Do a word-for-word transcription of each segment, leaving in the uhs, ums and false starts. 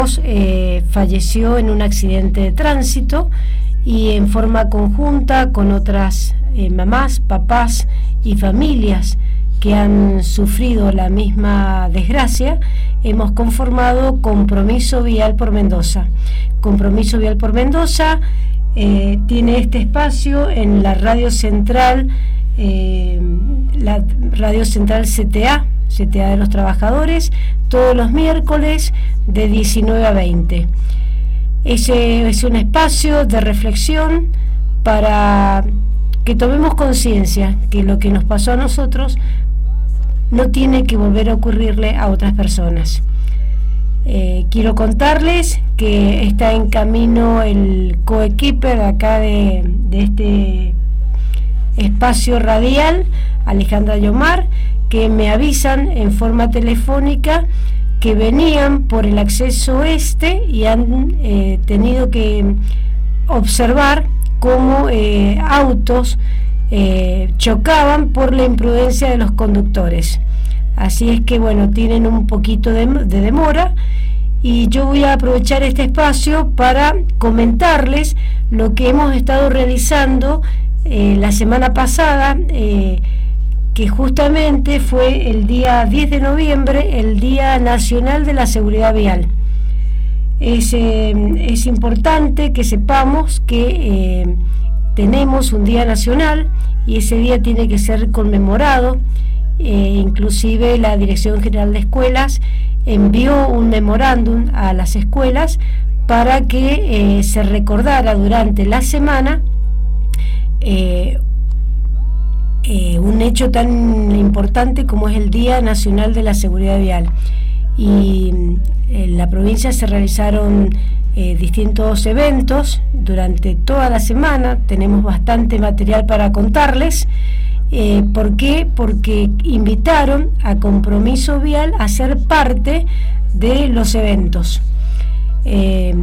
eh, falleció en un accidente de tránsito y en forma conjunta con otras eh, mamás, papás y familias que han sufrido la misma desgracia, hemos conformado Compromiso Vial por Mendoza. Compromiso Vial por Mendoza eh, tiene este espacio en la Radio Central, eh, la Radio Central C T A, C T A de los Trabajadores, todos los miércoles de diecinueve a veinte. Ese es un espacio de reflexión para que tomemos conciencia que lo que nos pasó a nosotros no tiene que volver a ocurrirle a otras personas. Eh, quiero contarles que está en camino el coequiper acá de, de este espacio radial, Alejandra Yomar, que me avisan en forma telefónica que venían por el acceso este y han eh, tenido que observar cómo eh, autos eh, chocaban por la imprudencia de los conductores. Así es que bueno, tienen un poquito de, de demora y yo voy a aprovechar este espacio para comentarles lo que hemos estado realizando eh, la semana pasada, eh, que justamente fue el día diez de noviembre, el Día Nacional de la Seguridad Vial. Es, eh, es importante que sepamos que eh, tenemos un día nacional y ese día tiene que ser conmemorado. Eh, inclusive la Dirección General de Escuelas envió un memorándum a las escuelas para que eh, se recordara durante la semana eh, eh, un hecho tan importante como es el Día Nacional de la Seguridad Vial. Y en la provincia se realizaron eh, distintos eventos durante toda la semana. Tenemos bastante material para contarles. Eh, ¿Por qué? Porque invitaron a Compromiso Vial a ser parte de los eventos. Eh,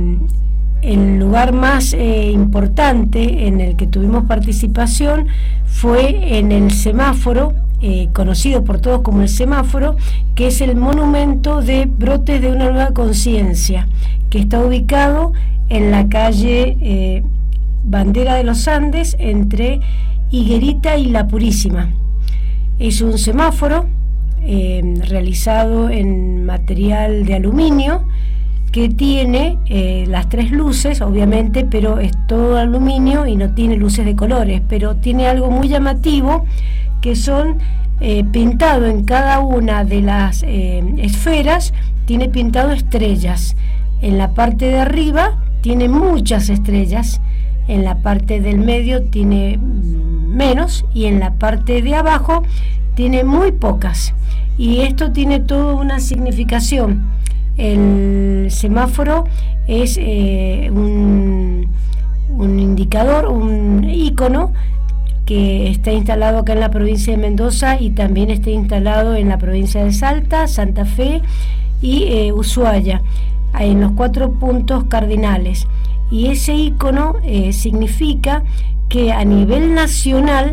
el lugar más eh, importante en el que tuvimos participación fue en el semáforo, eh, conocido por todos como el semáforo, que es el monumento de Brotes de una Nueva Conciencia, que está ubicado en la calle eh, Bandera de los Andes, entre Higuerita y La Purísima. Es un semáforo eh, realizado en material de aluminio que tiene eh, las tres luces, obviamente, pero es todo aluminio y no tiene luces de colores, pero tiene algo muy llamativo, que son eh, pintado en cada una de las eh, esferas, tiene pintado estrellas. En la parte de arriba tiene muchas estrellas, en la parte del medio tiene menos y en la parte de abajo tiene muy pocas, y esto tiene toda una significación. El semáforo es eh, un, un indicador, un ícono que está instalado acá en la provincia de Mendoza y también está instalado en la provincia de Salta, Santa Fe y eh, Ushuaia, en los cuatro puntos cardinales. Y ese ícono eh, significa que a nivel nacional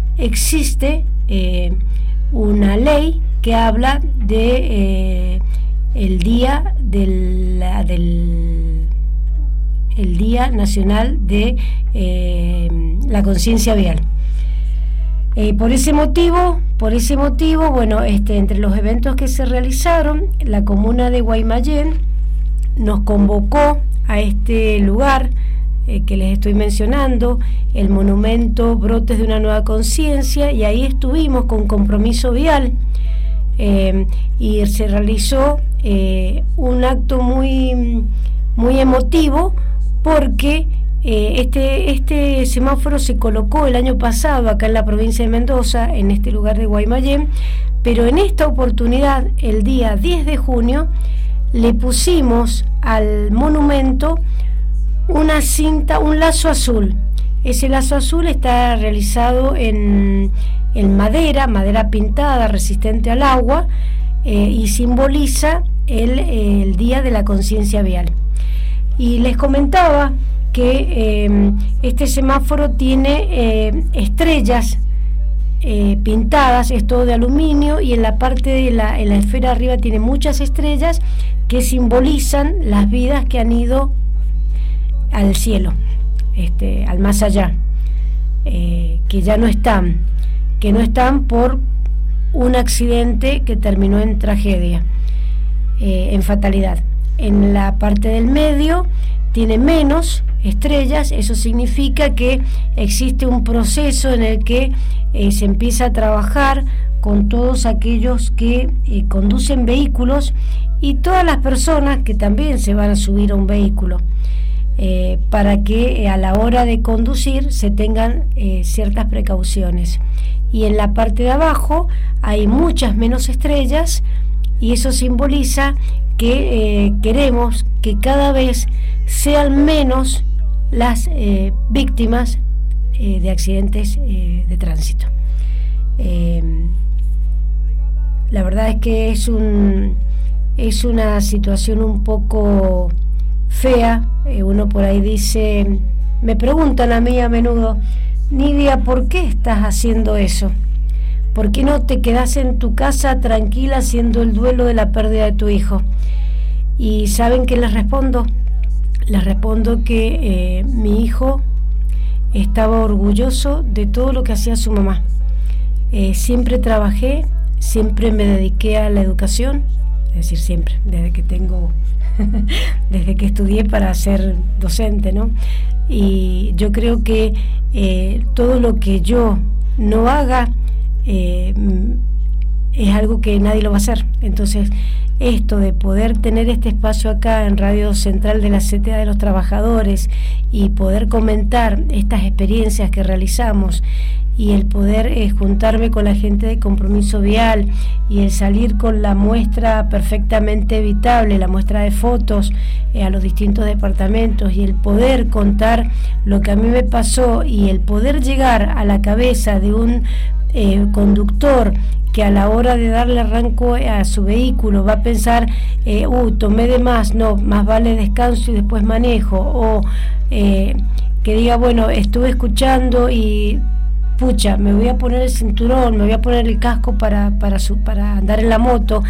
existe eh, una ley que habla de eh, el día del, del el Día Nacional de eh, la Conciencia Vial. Eh, por ese motivo, por ese motivo, bueno, este, entre los eventos que se realizaron, la comuna de Guaymallén nos convocó a este lugar eh, que les estoy mencionando, el monumento Brotes de una Nueva Conciencia, y ahí estuvimos con Compromiso Vial eh, y se realizó eh, un acto muy, muy emotivo porque eh, este, este semáforo se colocó el año pasado acá en la provincia de Mendoza, en este lugar de Guaymallén, pero en esta oportunidad, el día diez de junio, le pusimos al monumento una cinta, un lazo azul. Ese lazo azul está realizado en, en madera, madera pintada, resistente al agua, eh, y simboliza el, el Día de la Conciencia Vial. Y les comentaba que eh, este semáforo tiene eh, estrellas eh, pintadas, es todo de aluminio, y en la parte de la, en la esfera arriba tiene muchas estrellas que simbolizan las vidas que han ido al cielo, este, al más allá, eh, que ya no están, que no están por un accidente que terminó en tragedia, eh, en fatalidad. En la parte del medio tiene menos estrellas, eso significa que existe un proceso en el que eh, se empieza a trabajar con todos aquellos que eh, conducen vehículos y todas las personas que también se van a subir a un vehículo, eh, para que eh, a la hora de conducir se tengan eh, ciertas precauciones. Y en la parte de abajo hay muchas menos estrellas, y eso simboliza que eh, queremos que cada vez sean menos las eh, víctimas eh, de accidentes eh, de tránsito. Eh, la verdad es que es un es una situación un poco fea. Eh, uno por ahí dice, me preguntan a mí a menudo, Nidia, ¿por qué estás haciendo eso? ¿Por qué no te quedás en tu casa tranquila haciendo el duelo de la pérdida de tu hijo? Y ¿saben qué les respondo? Les respondo que eh, mi hijo estaba orgulloso de todo lo que hacía su mamá. Eh, siempre trabajé, siempre me dediqué a la educación, es decir, siempre, desde que tengo, desde que estudié para ser docente, ¿no? Y yo creo que eh, todo lo que yo no haga, Eh, es algo que nadie lo va a hacer. Entonces, esto de poder tener este espacio acá en Radio Central de la C T A de los Trabajadores y poder comentar estas experiencias que realizamos, y el poder eh, juntarme con la gente de Compromiso Vial, y el salir con la muestra perfectamente evitable, la muestra de fotos eh, a los distintos departamentos, y el poder contar lo que a mí me pasó, y el poder llegar a la cabeza de un Eh, conductor que a la hora de darle arranco a su vehículo va a pensar, eh, uh, tomé de más, no, más vale descanso y después manejo, o eh, que diga, bueno, estuve escuchando y pucha, me voy a poner el cinturón, me voy a poner el casco para, para, su, para andar en la moto,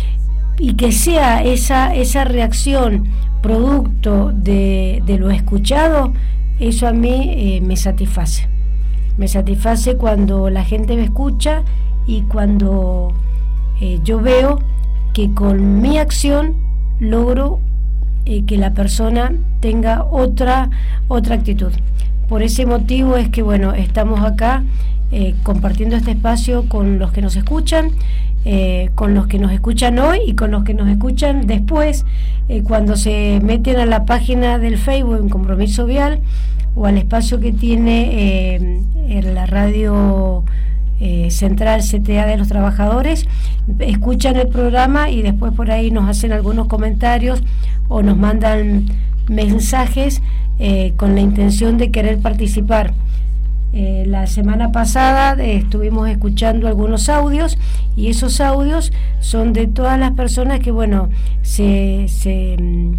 y que sea esa, esa reacción producto de, de lo escuchado. Eso a mí eh, me satisface. Me satisface cuando la gente me escucha, y cuando eh, yo veo que con mi acción logro eh, que la persona tenga otra, otra actitud. Por ese motivo es que, bueno, estamos acá eh, compartiendo este espacio con los que nos escuchan, eh, con los que nos escuchan hoy y con los que nos escuchan después, eh, cuando se meten a la página del Facebook en Compromiso Vial, o al espacio que tiene eh, en la radio eh, central C T A de los Trabajadores, escuchan el programa y después por ahí nos hacen algunos comentarios o nos mandan mensajes eh, con la intención de querer participar. Eh, la semana pasada eh, estuvimos escuchando algunos audios, y esos audios son de todas las personas que, bueno, se... se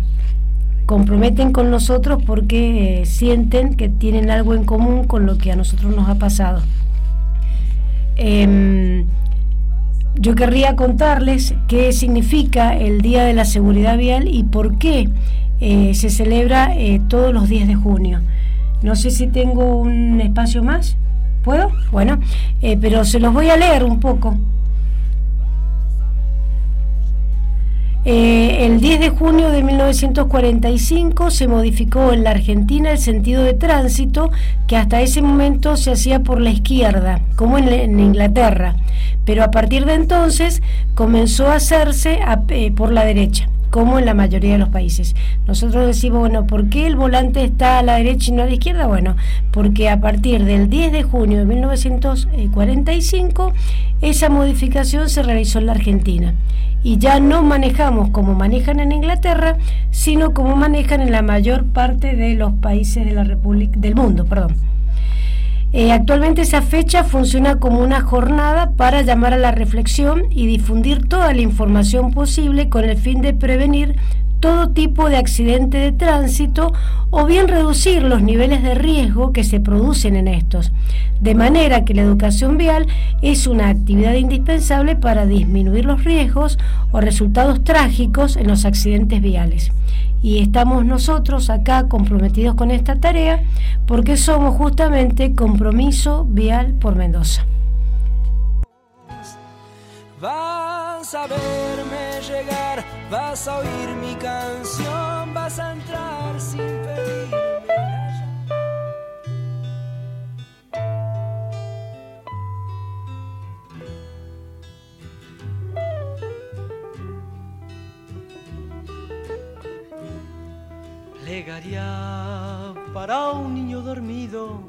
comprometen con nosotros porque eh, sienten que tienen algo en común con lo que a nosotros nos ha pasado. Eh, yo querría contarles qué significa el Día de la Seguridad Vial y por qué eh, se celebra eh, todos los diez de junio. No sé si tengo un espacio más. ¿Puedo? Bueno, eh, pero se los voy a leer un poco. Eh, el diez de junio de mil novecientos cuarenta y cinco se modificó en la Argentina el sentido de tránsito, que hasta ese momento se hacía por la izquierda, como en, en Inglaterra, pero a partir de entonces comenzó a hacerse a, eh, por la derecha, como en la mayoría de los países. Nosotros decimos, bueno, ¿por qué el volante está a la derecha y no a la izquierda? Bueno, porque a partir del diez de junio de mil novecientos cuarenta y cinco esa modificación se realizó en la Argentina, y ya no manejamos como manejan en Inglaterra, sino como manejan en la mayor parte de los países de la República, del mundo, perdón. Eh, actualmente esa fecha funciona como una jornada para llamar a la reflexión y difundir toda la información posible con el fin de prevenir todo tipo de accidente de tránsito o bien reducir los niveles de riesgo que se producen en estos, de manera que la educación vial es una actividad indispensable para disminuir los riesgos o resultados trágicos en los accidentes viales. Y estamos nosotros acá comprometidos con esta tarea porque somos justamente Compromiso Vial por Mendoza. Vas a verme llegar, vas a oír mi canción, vas a entrar sin pedirme plegaria para un niño dormido.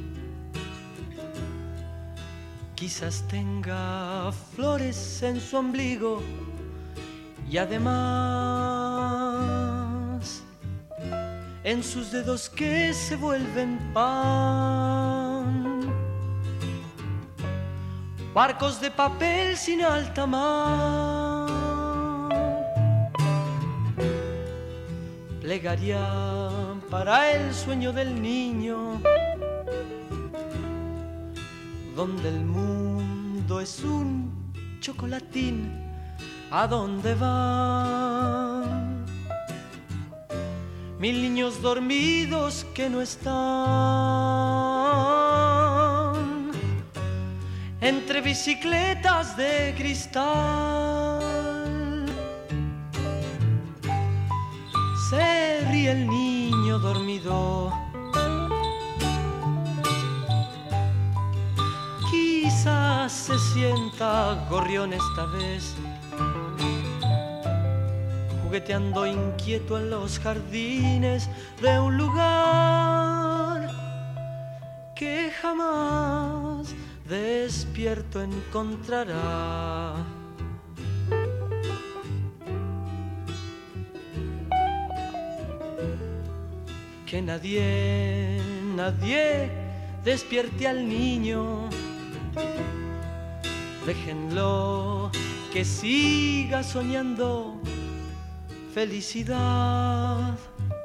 Quizás tenga flores en su ombligo y además en sus dedos que se vuelven pan, barcos de papel sin alta mar. Plegaria para el sueño del niño, donde el mundo es un chocolatín, ¿a dónde van? Mil niños dormidos que no están entre bicicletas de cristal. Se ríe el niño dormido, quizás se sienta gorrión esta vez, jugueteando inquieto en los jardines de un lugar que jamás despierto encontrará. Que nadie, nadie despierte al niño, déjenlo que siga soñando felicidad,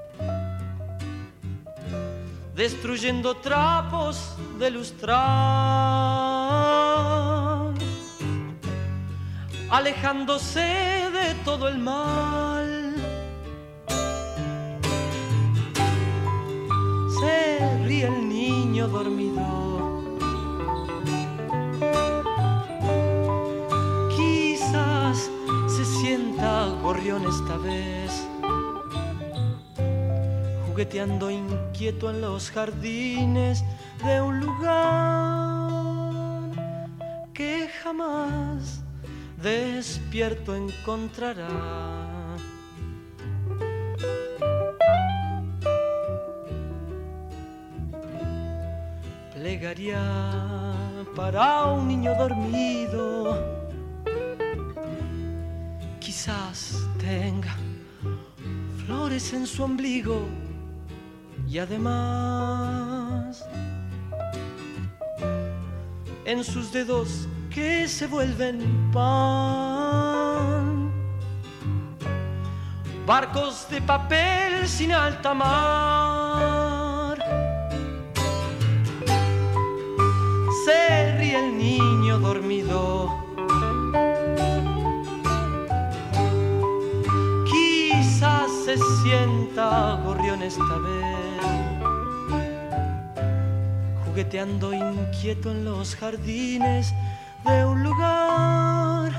destruyendo trapos de lustrar, alejándose de todo el mal. Se ríe el niño dormido, quizás se sienta gorrión esta vez, jugueteando inquieto en los jardines de un lugar que jamás despierto encontrará. Plegaria para un niño dormido, quizás tenga flores en su ombligo y además en sus dedos que se vuelven pan, barcos de papel sin alta mar. Se ríe el niño dormido, quizás se sienta gorrión esta vez, jugueteando inquieto en los jardines de un lugar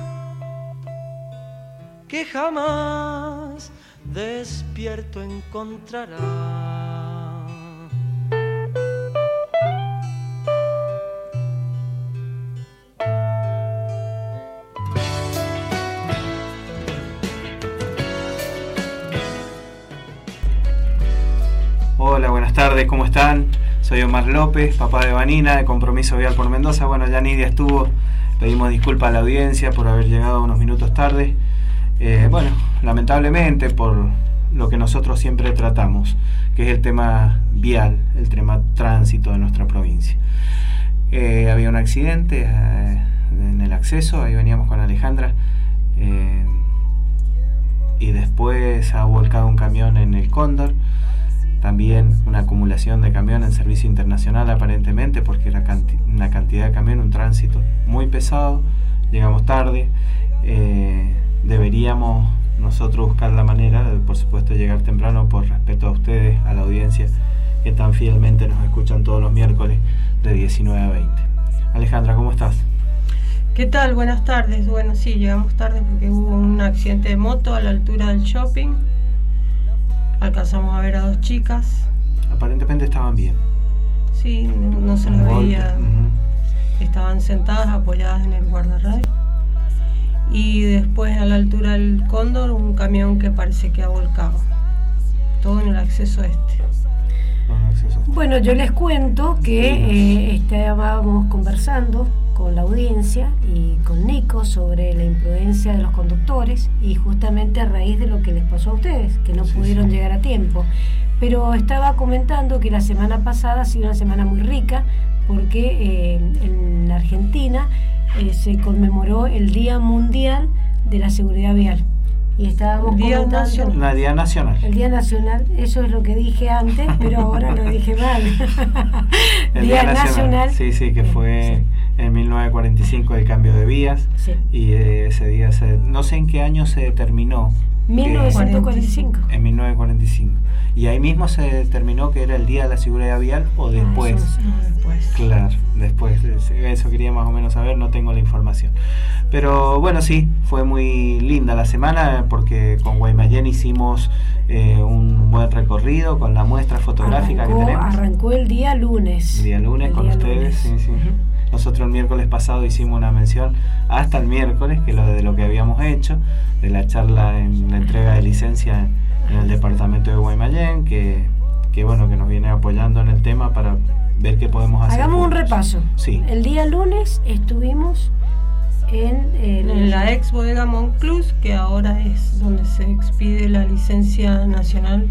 que jamás despierto encontrará. Hola, buenas tardes, ¿cómo están? Soy Omar López, papá de Vanina, de Compromiso Vial por Mendoza. Bueno, ya Nidia estuvo, pedimos disculpas a la audiencia por haber llegado unos minutos tarde. Eh, bueno, lamentablemente por lo que nosotros siempre tratamos, que es el tema vial, el tema tránsito de nuestra provincia. Eh, había un accidente eh, en el acceso, ahí veníamos con Alejandra. Eh, y después ha volcado un camión en el Cóndor. También una acumulación de camión en servicio internacional aparentemente, porque era canti- una cantidad de camión, un tránsito muy pesado. Llegamos tarde. Eh, deberíamos nosotros buscar la manera de, por supuesto, llegar temprano por respeto a ustedes, a la audiencia que tan fielmente nos escuchan todos los miércoles de diecinueve a veinte. Alejandra, ¿cómo estás? ¿Qué tal? Buenas tardes. Bueno, sí, llegamos tarde porque hubo un accidente de moto a la altura del shopping. Alcanzamos a ver a dos chicas. Aparentemente estaban bien. Sí, no, no se las veía. Uh-huh. Estaban sentadas, apoyadas en el guardarray. Y después a la altura del Cóndor, un camión que parece que ha volcado. Todo en el acceso este. Bueno, yo les cuento que eh, estábamos conversando con la audiencia y con Nico sobre la imprudencia de los conductores, y justamente a raíz de lo que les pasó a ustedes, que no sí, pudieron sí. llegar a tiempo. Pero estaba comentando que la semana pasada ha sido una semana muy rica, porque eh, en la Argentina eh, se conmemoró el Día Mundial de la Seguridad Vial. Y estábamos Día comentando nacional. La Día Nacional. El Día Nacional, eso es lo que dije antes, pero ahora lo dije mal. El Día, Día Nacional. Nacional. Sí, sí, que fue sí. en mil novecientos cuarenta y cinco el cambio de vías. Sí. Y eh, ese día, se, no sé en qué año se determinó. mil novecientos cuarenta y cinco. En mil novecientos cuarenta y cinco. Y ahí mismo se determinó que era el Día de la Seguridad Vial, o después. Ah, eso, no, después. Claro, después. Eso quería más o menos saber, no tengo la información. Pero bueno, sí, fue muy linda la semana, porque con Guaymallén hicimos eh, un buen recorrido con la muestra fotográfica arrancó, que tenemos. Arrancó el día lunes. El día lunes el con día ustedes, lunes. sí, sí. Uh-huh. Nosotros el miércoles pasado hicimos una mención hasta el miércoles, que lo de lo que habíamos hecho, de la charla en la entrega de licencia en el departamento de Guaymallén, que, que bueno, que nos viene apoyando en el tema para ver qué podemos hacer. Hagamos juntos. un repaso. Sí. El día lunes estuvimos en, el, en la ex bodega Monclús, que ahora es donde se expide la licencia nacional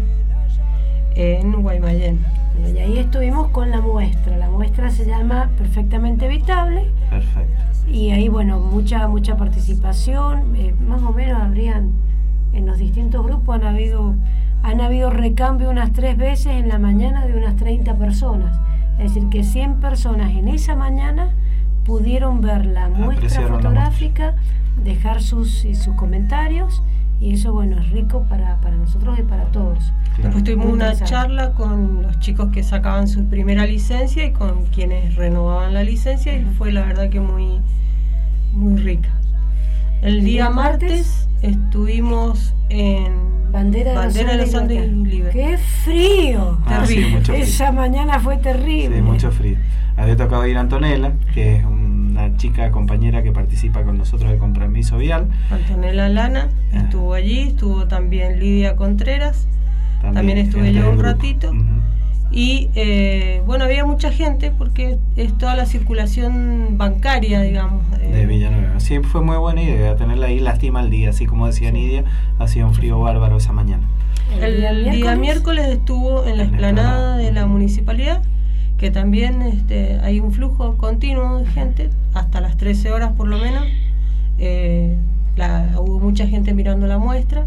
en Guaymallén. Bueno, y ahí estuvimos con la muestra. La muestra se llama Perfectamente Evitable. Perfecto. Y ahí, bueno, mucha mucha participación. Eh, más o menos habrían, en los distintos grupos han habido han habido recambio unas tres veces en la mañana de unas treinta personas. Es decir, que cien personas en esa mañana pudieron ver la muestra Apreciaron fotográfica, la muestra. dejar sus, sus comentarios, y eso, bueno, es rico para, para nosotros y para todos. Claro. Después tuvimos una charla con los chicos que sacaban su primera licencia y con quienes renovaban la licencia, y fue la verdad que muy, muy rica. El, El día, día martes, martes estuvimos en Bandera de Bandera los Andes y Libertad. ¡Qué frío! Ah, sí, mucho frío. Esa mañana fue terrible. Sí, mucho frío. Había tocado ir a Antonella, que es una chica compañera que participa con nosotros de Compromiso Vial. Antonella Lana ah. estuvo allí, estuvo también Lidia Contreras, también, también estuve yo un ratito. Uh-huh. Y eh, bueno, había mucha gente porque es toda la circulación bancaria, digamos. Eh. De Villanueva. Sí, fue muy buena idea tenerla ahí, lástima el día, así como decía sí. Nidia, hacía un frío bárbaro esa mañana. El, el día, miércoles? día miércoles estuvo en la explanada de la municipalidad, que también este, hay un flujo continuo de gente, hasta las trece horas por lo menos. Eh, la, hubo mucha gente mirando la muestra,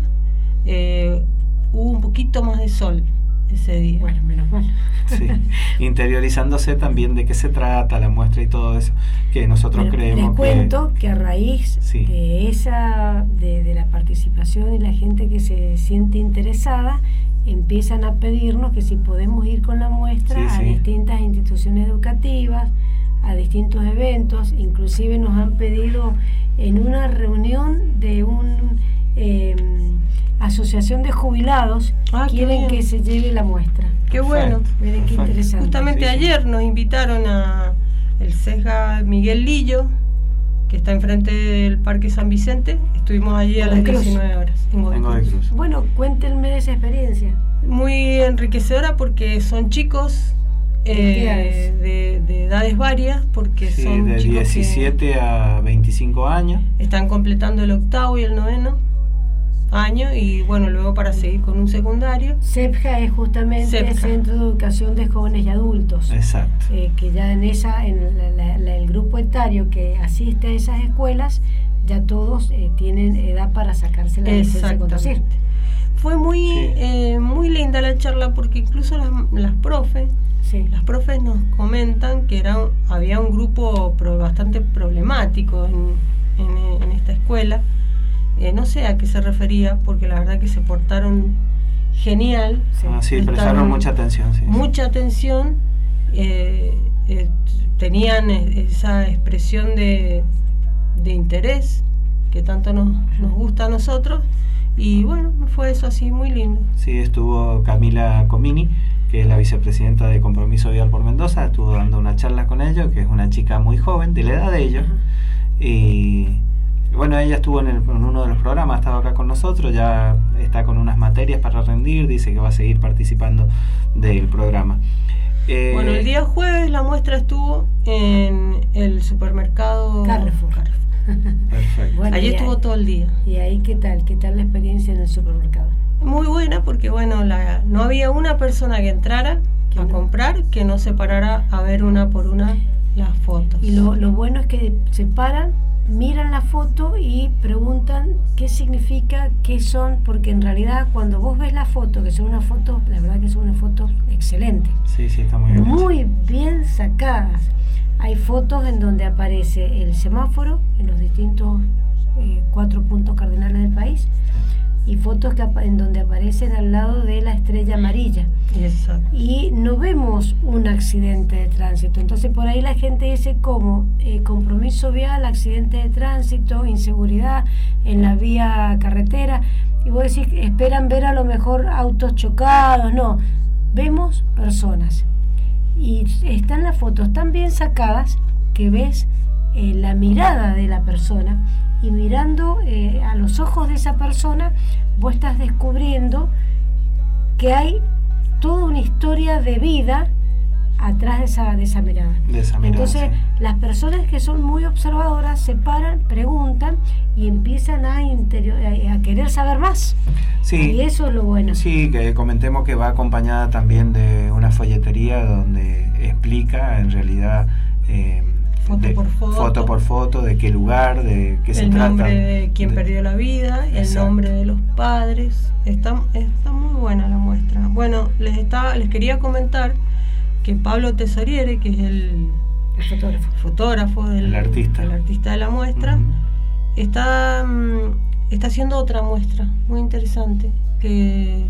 eh, hubo un poquito más de sol ese día. Bueno, menos mal. Sí, interiorizándose también de qué se trata la muestra y todo eso, que nosotros bueno, creemos les cuento que, que a raíz sí. de esa de, de la participación y la gente que se siente interesada, empiezan a pedirnos que si podemos ir con la muestra sí, a sí. distintas instituciones educativas, a distintos eventos. Inclusive nos han pedido en una reunión de un eh, asociación de jubilados, ah, quieren que se lleve la muestra. Qué bueno. Miren qué interesante. Justamente sí, ayer sí. nos invitaron a el CESGA Miguel Lillo, que está enfrente del Parque San Vicente. Estuvimos allí a las diecinueve horas. En bueno, cuéntenme de esa experiencia. Muy enriquecedora porque son chicos eh, de, de edades varias, porque sí, son de chicos diecisiete a veinticinco años. Están completando el octavo y el noveno año, y bueno, luego para seguir con un secundario. CEPJA es justamente el Centro de Educación de Jóvenes y Adultos. Exacto. Eh, que ya en esa, en la, la, la, el grupo etario que asiste a esas escuelas ya todos eh, tienen edad para sacarse la licencia de conducir. Fue muy sí. eh, muy linda la charla, porque incluso las, las profes sí. las profes nos comentan que era, había un grupo pro, bastante problemático en, en, en esta escuela. Eh, no sé a qué se refería, porque la verdad que se portaron genial. Ah, sí, prestaron mucha atención. Sí, mucha sí. atención. Eh, eh, tenían esa expresión de, de interés que tanto nos, nos gusta a nosotros, y bueno, fue eso así muy lindo. Sí, estuvo Camila Comini, que es la vicepresidenta de Compromiso Vial por Mendoza, estuvo dando una charla con ellos, que es una chica muy joven, de la edad de ellos, uh-huh. y bueno, ella estuvo en, el, en uno de los programas, estaba acá con nosotros, ya está con unas materias para rendir, dice que va a seguir participando del programa. Eh, bueno, el día jueves la muestra estuvo en el supermercado Carrefour. Carrefour. Perfecto. Bueno, allí estuvo ahí, todo el día. ¿Y ahí qué tal? ¿Qué tal la experiencia en el supermercado? Muy buena, porque bueno, la, no había una persona que entrara a no? comprar que no se parara a ver una por una las fotos. Y lo, lo bueno es que se paran, miran la foto y preguntan qué significa, qué son, porque en realidad cuando vos ves la foto, que son unas fotos, la verdad que son unas fotos excelentes. Sí, sí, está muy bien. Muy bien sacadas. Hay fotos en donde aparece el semáforo en los distintos eh, cuatro puntos cardinales del país, y fotos que en donde aparecen al lado de la estrella amarilla. Exacto. Y no vemos un accidente de tránsito. Entonces por ahí la gente dice como eh, compromiso vial, accidente de tránsito, inseguridad en la vía carretera, y vos decís, esperan ver a lo mejor autos chocados. No, vemos personas, y están las fotos tan bien sacadas que ves eh, la mirada de la persona, y mirando eh, a los ojos de esa persona vos estás descubriendo que hay toda una historia de vida atrás de esa, de esa mirada. De esa mirada. Entonces, sí. Las personas que son muy observadoras se paran, preguntan y empiezan a, interior, a, a querer saber más. Sí. Y eso es lo bueno. Sí, que comentemos que va acompañada también de una folletería donde explica en realidad eh, foto, de, por foto. foto por foto de qué lugar, de qué se trata. El nombre de quien de... perdió la vida, el Exacto. nombre de los padres. Está, está muy buena la muestra. Bueno, les estaba, les quería comentar que Pablo Tesoriere, que es el, el fotógrafo, fotógrafo del, el artista. el artista de la muestra, uh-huh. está, está haciendo otra muestra muy interesante, que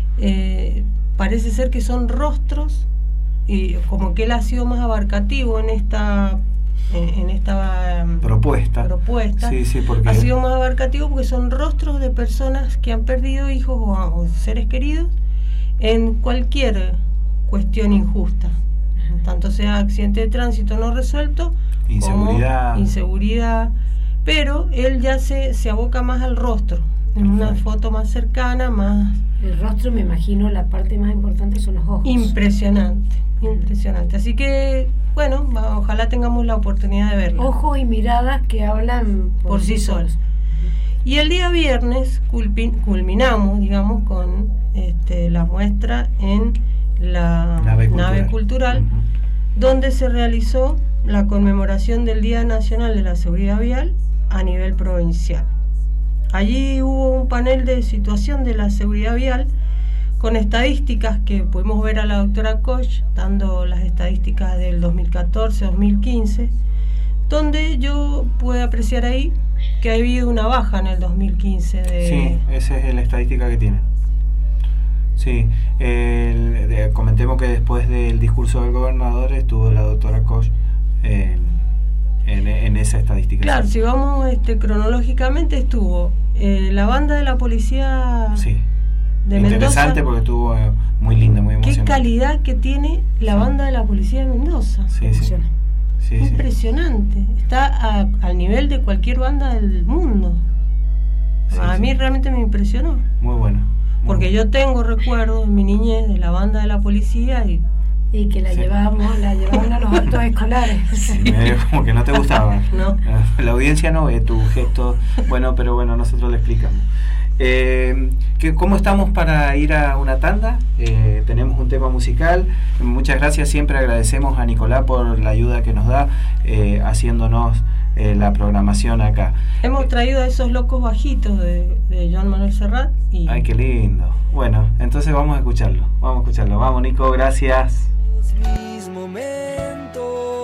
eh, parece ser que son rostros, y como que él ha sido más abarcativo en esta en esta propuesta, propuesta. Sí, sí, porque ha sido más abarcativo porque son rostros de personas que han perdido hijos o, o seres queridos en cualquier cuestión injusta, tanto sea accidente de tránsito no resuelto, inseguridad, como inseguridad, pero él ya se, se aboca más al rostro, en Perfecto. Una foto más cercana, más... El rostro, me imagino, la parte más importante son los ojos. Impresionante, impresionante. Así que, bueno, ojalá tengamos la oportunidad de verlo. Ojos y miradas que hablan por, por sí solos. Y el día viernes culpin, culminamos, digamos, con este, la muestra en la nave cultural, nave cultural uh-huh. donde se realizó la conmemoración del Día Nacional de la Seguridad Vial a nivel provincial. Allí hubo un panel de situación de la seguridad vial con estadísticas que pudimos ver a la doctora Koch dando las estadísticas del dos mil catorce dos mil quince, donde yo pude apreciar ahí que ha habido una baja en el dos mil quince de... Sí, esa es la estadística que tiene. Sí, el, de, comentemos que después del discurso del gobernador estuvo la doctora Koch en, en, en esa estadística. Claro, sí. Si vamos este, cronológicamente estuvo eh, la banda de la policía sí. de Interesante Mendoza, porque estuvo eh, muy linda, muy emocionante. Qué calidad que tiene la sí. banda de la policía de Mendoza. Sí, sí. Sí, impresionante, sí. Está a, al nivel de cualquier banda del mundo. Sí, a sí. mí realmente me impresionó. Muy bueno. Porque yo tengo recuerdos en mi niñez de la banda de la policía y y que la sí. llevábamos, la llevaban a los actos escolares. Sí, como que no te gustaba. No. La audiencia no ve tu gesto, bueno, pero bueno, nosotros le explicamos. Eh, que, ¿Cómo estamos para ir a una tanda? Eh, tenemos un tema musical. Muchas gracias, siempre agradecemos a Nicolás por la ayuda que nos da, eh, haciéndonos eh, la programación acá. Hemos traído a esos locos bajitos de, de Joan Manuel Serrat. Y... Ay, qué lindo. Bueno, entonces vamos a escucharlo. Vamos a escucharlo. Vamos, Nico, gracias. Mis momentos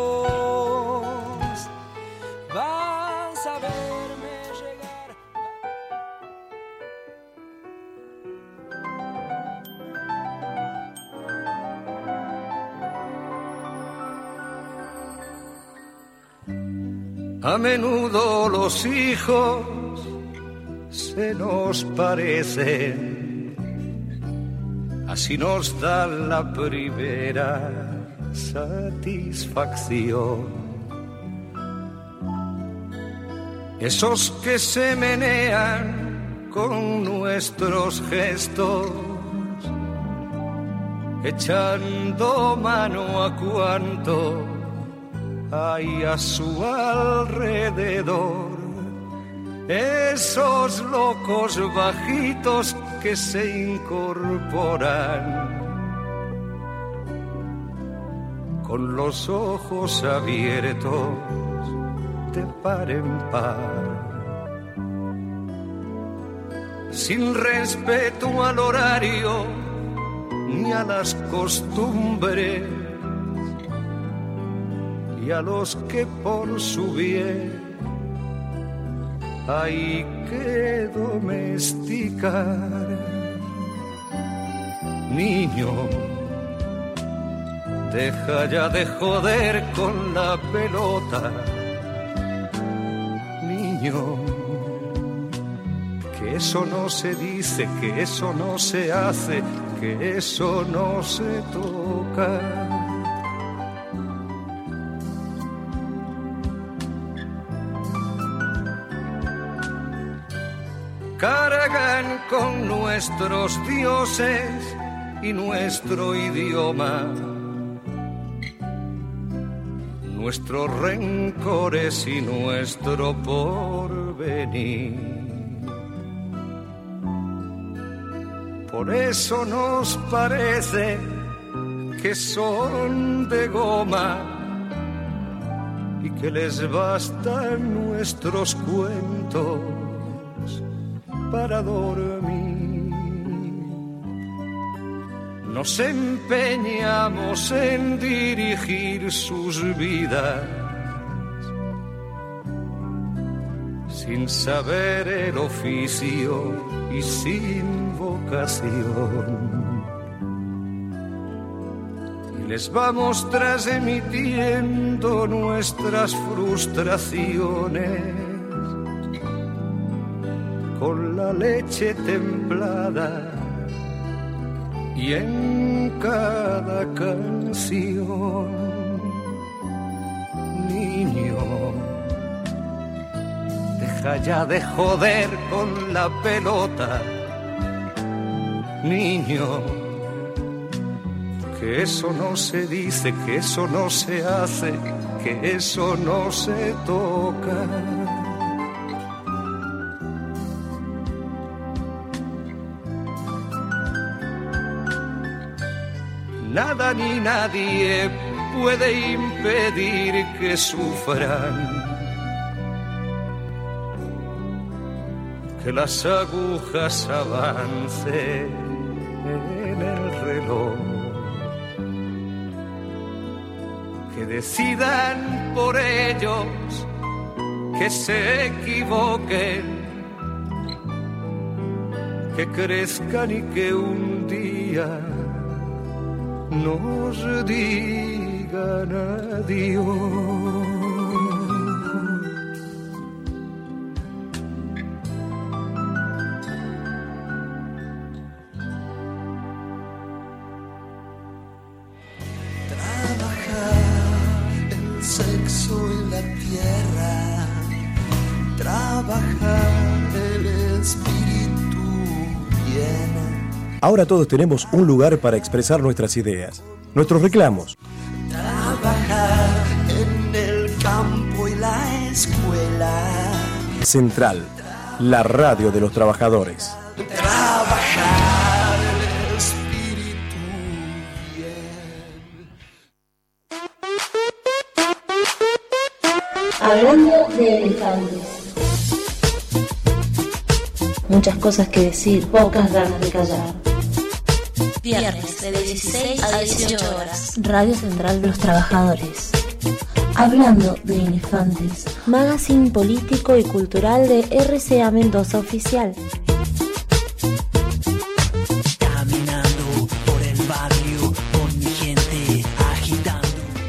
vas a verme llegar. A menudo los hijos se nos parecen, así nos da la primera satisfacción. Esos que se menean con nuestros gestos, echando mano a cuanto hay a su alrededor. Esos locos bajitos que se incorporan con los ojos abiertos de par en par, sin respeto al horario ni a las costumbres, y a los que por su bien hay que domesticar. Niño, deja ya de joder con la pelota. Niño, que eso no se dice, que eso no se hace, que eso no se toca. Cargan con nuestros dioses y nuestro idioma, nuestros rencores y nuestro porvenir. Por eso nos parece que son de goma y que les bastan nuestros cuentos para dormir. Nos empeñamos en dirigir sus vidas sin saber el oficio y sin vocación. Y les vamos transmitiendo nuestras frustraciones con la leche templada y en cada canción. Niño, deja ya de joder con la pelota. Niño, que eso no se dice, que eso no se hace, que eso no se toca. Nada ni nadie puede impedir que sufran, que las agujas avancen en el reloj, que decidan por ellos, que se equivoquen, que crezcan y que un día nos digan adiós. Trabajar el sexo en la tierra, trabajar el espíritu llena. Ahora todos tenemos un lugar para expresar nuestras ideas, nuestros reclamos. Trabajar en el campo y la escuela. Central, la radio de los trabajadores. Trabajar el espíritu bien. Hablando de elefantes. Muchas cosas que decir, pocas ganas de callar. Viernes de dieciséis a dieciocho horas. Radio Central de los Trabajadores. Hablando de elefantes. Magazine político y cultural de R C A Mendoza Oficial. Caminando por el barrio con mi gente agitando.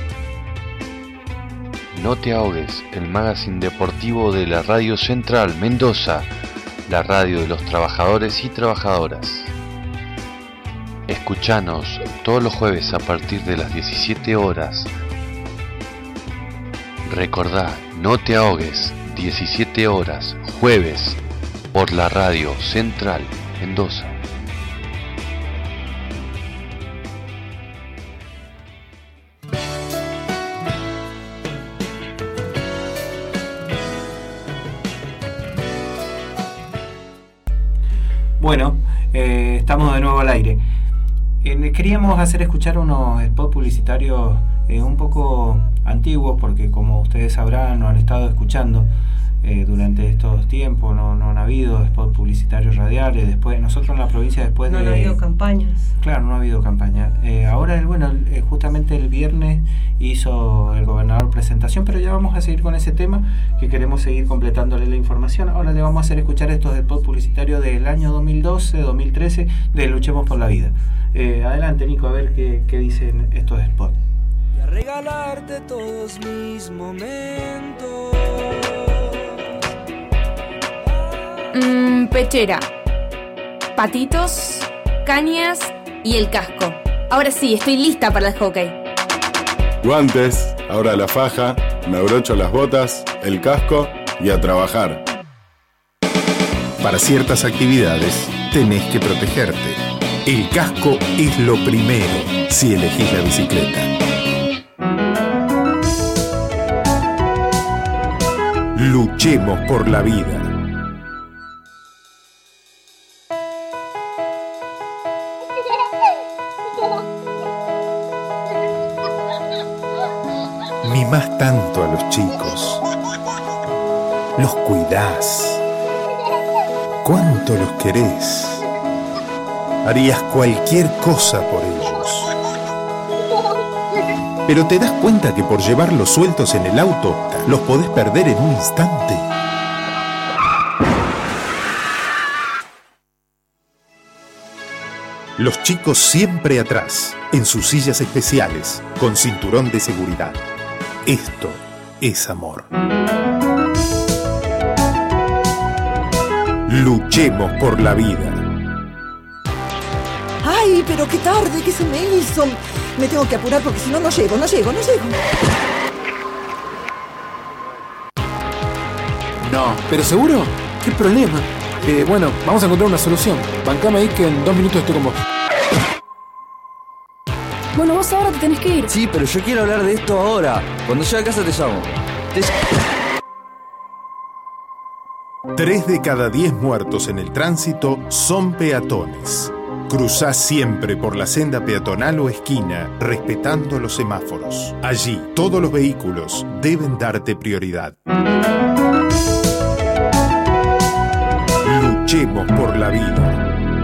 No te ahogues, el magazine deportivo de la Radio Central Mendoza, la radio de los trabajadores y trabajadoras. Escuchanos todos los jueves a partir de las diecisiete horas. Recordá, no te ahogues, diecisiete horas, jueves, por la Radio Central Mendoza. Bueno, eh, estamos de nuevo al aire. Eh, queríamos hacer escuchar unos spots publicitarios eh, un poco antiguos, porque como ustedes sabrán, no han estado escuchando eh, durante estos tiempos, no, no han habido spots publicitarios radiales. Después, nosotros en la provincia, después no de... No ha habido campañas. Claro, no ha habido campaña. Eh, ahora, bueno, eh, justamente el viernes hizo el gobernador presentación, pero ya vamos a seguir con ese tema, que queremos seguir completándole la información. Ahora le vamos a hacer escuchar estos spots publicitarios del año dos mil doce, dos mil trece, de Luchemos por la Vida. Eh, adelante, Nico, a ver qué, qué dicen estos spots. Y a regalarte todos mis momentos. Mm, pechera, patitos, cañas y el casco. Ahora sí, estoy lista para el hockey. Guantes, ahora la faja, me abrocho las botas, el casco y a trabajar. Para ciertas actividades tenés que protegerte. El casco es lo primero si elegís la bicicleta. Luchemos por la vida. Mimás tanto a los chicos. Los cuidás. ¿Cuánto los querés? Harías cualquier cosa por ellos. Pero te das cuenta que por llevarlos sueltos en el auto, los podés perder en un instante. Los chicos siempre atrás, en sus sillas especiales, con cinturón de seguridad. Esto es amor. Luchemos por la vida. ¡Ay, pero qué tarde! ¿Qué se me hizo? Me tengo que apurar porque si no, no llego, no llego, no llego. No, ¿pero seguro? ¿Qué problema? Eh, bueno, vamos a encontrar una solución. Bancame ahí que en dos minutos estoy con vos. Bueno, vos ahora te tenés que ir. Sí, pero yo quiero hablar de esto ahora. Cuando llegue a casa te llamo. Te... Tres de cada diez muertos en el tránsito son peatones. Cruzá siempre por la senda peatonal o esquina, respetando los semáforos. Allí, todos los vehículos deben darte prioridad. Luchemos por la vida.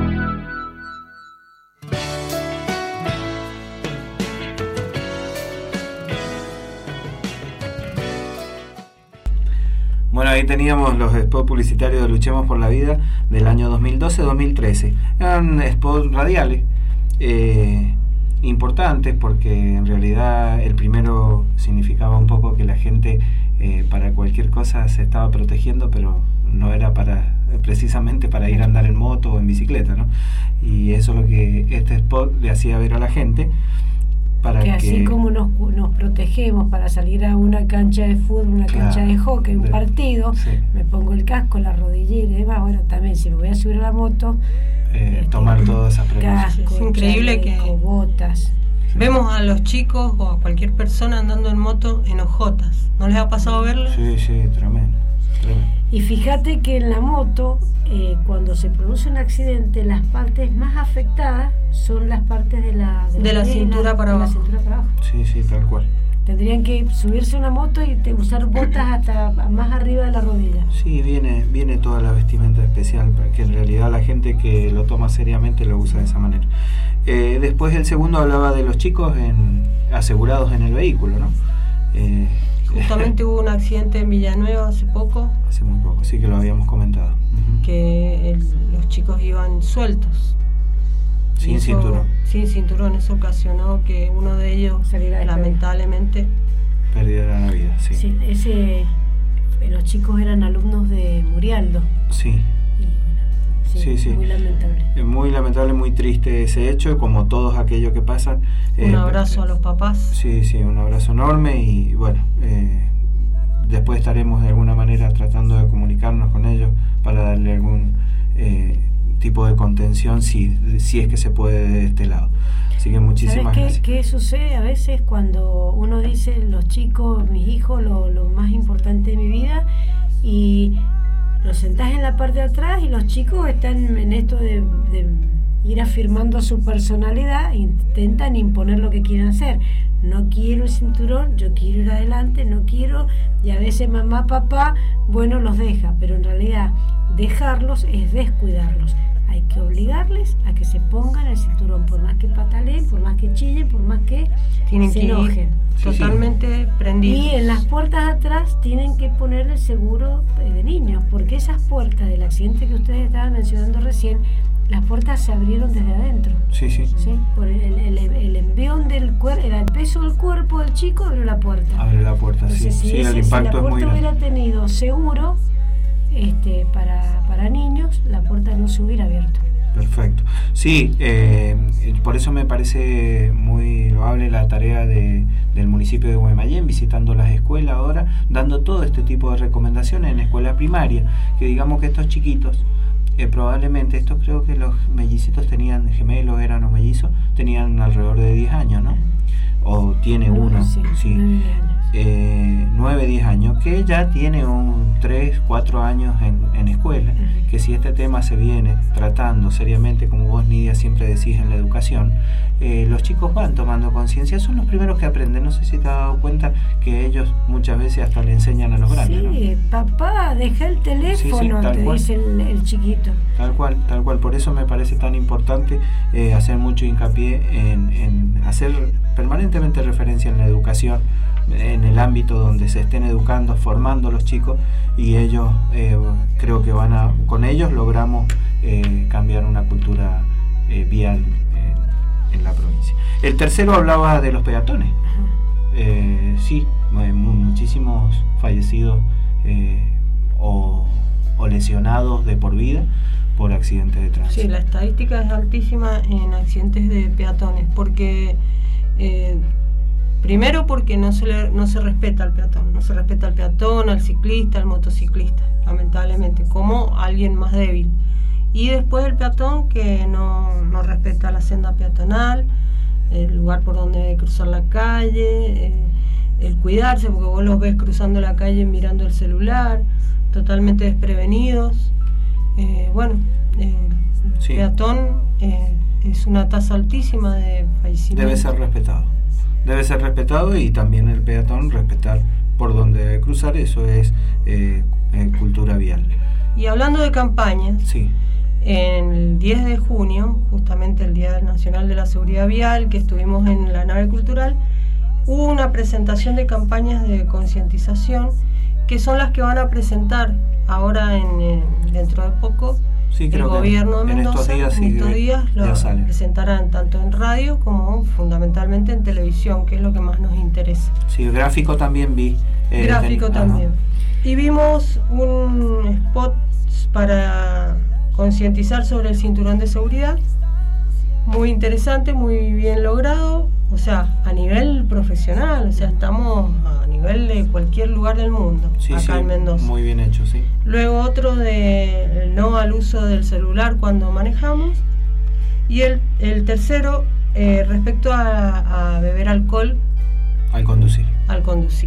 Bueno, ahí teníamos los spots publicitarios de Luchemos por la Vida del año dos mil doce a dos mil trece. Eran spots radiales eh, importantes, porque en realidad el primero significaba un poco que la gente eh, para cualquier cosa se estaba protegiendo, pero no era para precisamente para ir a andar en moto o en bicicleta, ¿no? Y eso es lo que este spot le hacía ver a la gente. Para que así que, como nos, nos protegemos para salir a una cancha de fútbol, una claro, cancha de hockey, un de, partido, sí. Me pongo el casco, la rodillera y demás. Bueno, también si me voy a subir a la moto, eh, este, tomar todas esas precauciones. Casco, es increíble chaleco, que botas. Sí. Vemos a los chicos o a cualquier persona andando en moto en hojotas. ¿No les ha pasado verlo? Sí, sí, tremendo, tremendo. Y fíjate que en la moto, eh, cuando se produce un accidente, las partes más afectadas son las partes de la, de, de la, la cintura para abajo. Sí, sí, tal cual. tendrían que subirse a una moto y te, usar botas hasta más arriba de la rodilla. Sí, viene, viene toda la vestimenta especial, que en realidad la gente que lo toma seriamente lo usa de esa manera. Eh, después el segundo hablaba de los chicos en, asegurados en el vehículo, ¿no? Eh, Justamente hubo un accidente en Villanueva hace poco. Hace muy poco, sí que lo habíamos comentado. Uh-huh. Que el, los chicos iban sueltos. Sin eso, cinturón. Sin cinturón, eso ocasionó que uno de ellos lamentablemente perdiera la vida, sí. Sí, ese, los chicos eran alumnos de Murialdo. Sí. Sí, sí, sí. Muy lamentable. Es muy lamentable, muy triste ese hecho, como todos aquellos que pasan. Un eh, abrazo a los papás. Sí, sí, un abrazo enorme y bueno, eh, después estaremos de alguna manera tratando de comunicarnos con ellos para darle algún eh, tipo de contención si, si es que se puede de este lado. Así que muchísimas ¿Sabes qué, gracias. qué sucede a veces cuando uno dice los chicos, mis hijos, lo, lo más importante de mi vida, y los sentás en la parte de atrás y los chicos están en esto de, de ir afirmando su personalidad, intentan imponer lo que quieren hacer. No quiero el cinturón, yo quiero ir adelante, no quiero, y a veces mamá, papá, bueno, los deja, pero en realidad dejarlos es descuidarlos. Hay que obligarles a que se pongan el cinturón, por más que pataleen, por más que chillen, por más que tienen se que enojen. Ir totalmente sí. prendidos. Y en las puertas atrás tienen que poner el seguro de niños, porque esas puertas del accidente que ustedes estaban mencionando recién, las puertas se abrieron desde adentro. Sí, sí. ¿Sí? Por el, el, el envión del cuerpo, era el peso del cuerpo del chico, abrió la puerta. Abre la puerta, Entonces, sí. Si, sí ese, el impacto si la es muy puerta grande. hubiera tenido seguro este, para, para niños, la puerta no se hubiera abierto. Perfecto. Sí, eh, por eso me parece muy loable la tarea de, del municipio de Guaymallén, visitando las escuelas ahora, dando todo este tipo de recomendaciones en escuela primaria, que digamos que estos chiquitos, eh, probablemente, estos creo que los mellicitos tenían, gemelos eran los mellizos, tenían alrededor de diez años, ¿no? O tiene uno, sí, sí. nueve, diez años, que ya tiene un tres, cuatro años en, en escuela, que si este tema se viene tratando seriamente, como vos, Nidia, siempre decís en la educación, eh, los chicos van tomando conciencia, son los primeros que aprenden. No sé si te has dado cuenta que ellos muchas veces hasta le enseñan a los grandes, sí, ¿no? Papá, deja el teléfono, sí, sí, te cual. dice el, el chiquito. Tal cual, tal cual. Por eso me parece tan importante eh, hacer mucho hincapié en, en hacer permanentemente referencia en la educación, en el ámbito donde se estén educando, formando los chicos, y ellos eh, creo que van a, con ellos logramos eh, cambiar una cultura eh, vial en, en la provincia. El tercero hablaba de los peatones. Eh, sí, muchísimos fallecidos eh, o, o lesionados de por vida por accidentes de tránsito. Sí, la estadística es altísima en accidentes de peatones, porque eh, primero porque no se, le, no se respeta al peatón, no se respeta al peatón, al ciclista, al motociclista, lamentablemente, como alguien más débil. Y después el peatón que no, no respeta la senda peatonal, el lugar por donde debe cruzar la calle, eh, el cuidarse, porque vos los ves cruzando la calle mirando el celular, totalmente desprevenidos. Eh, bueno, eh, el sí. peatón eh, es una tasa altísima de fallecimiento. Debe ser respetado. Debe ser respetado y también el peatón respetar por donde debe cruzar, eso es eh, eh, cultura vial. Y hablando de campañas, sí. En el diez de junio, justamente el Día Nacional de la Seguridad Vial, que estuvimos en la nave cultural, hubo una presentación de campañas de concientización que son las que van a presentar ahora en, en dentro de poco. Sí, el gobierno de Mendoza, en estos días, en estos sí, días lo presentarán tanto en radio como fundamentalmente en televisión, que es lo que más nos interesa. Sí, el gráfico también vi. Eh, gráfico ten... también. Ajá. Y vimos un spot para concientizar sobre el cinturón de seguridad, muy interesante, muy bien logrado, o sea, a nivel profesional, o sea, estamos a nivel de cualquier lugar del mundo, sí, acá sí, en Mendoza. Muy bien hecho, sí. Luego otro de el no al uso del celular cuando manejamos, y el, el tercero eh, respecto a, a beber alcohol al conducir. Al conducir.